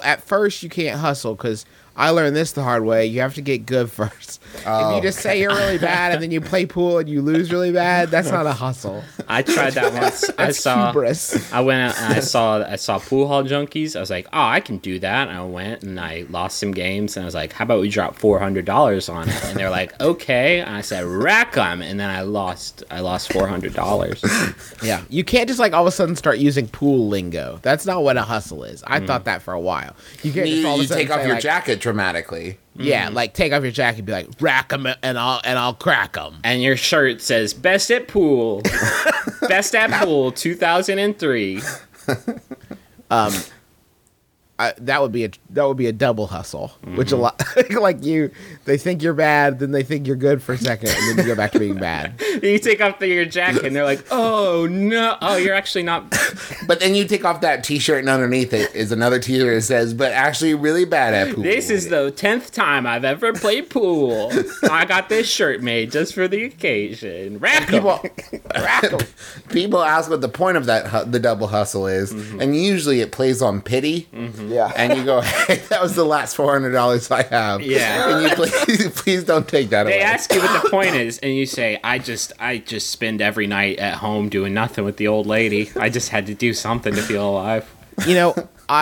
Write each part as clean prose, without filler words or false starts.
at first you can't hustle because I learned this the hard way. You have to get good first. If you just say you're really bad and then you play pool and you lose really bad, that's not a hustle. I tried that once. That's hubris. I went out and I saw Pool Hall Junkies. I was like, oh, I can do that. And I went and I lost some games. And I was like, how about we drop $400 on it? And they're like, okay. And I said, rack 'em. And then I lost $400. Yeah, you can't just like all of a sudden start using pool lingo. That's not what a hustle is. I thought that for a while. You can't just all of a You sudden take off say, your like, jacket dramatically. Yeah, like take off your jacket and be like, rack 'em and I'll crack 'em. And your shirt says, best at pool. Best at pool 2003. That would be a double hustle, which a lot like they think you're bad, then they think you're good for a second, and then you go back to being bad. You take off your jacket and they're like, oh no, oh you're actually not. But then you take off that t-shirt and underneath it is another t-shirt that says, but actually really bad at pool. This is the 10th time I've ever played pool. I got this shirt made just for the occasion. Rack 'em. People ask what the point of the double hustle is, and usually it plays on pity. Yeah, And you go, hey, that was the last $400 I have. Yeah. And you please don't take that away. They ask you what the point is, and you say, I just spend every night at home doing nothing with the old lady. I just had to do something to feel alive. you know,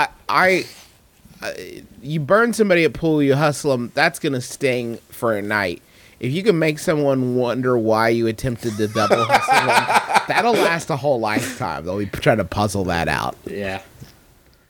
you burn somebody at pool, you hustle them. That's gonna sting for a night. If you can make someone wonder why you attempted to double hustle them, that'll last a whole lifetime. They'll be trying to puzzle that out. Yeah.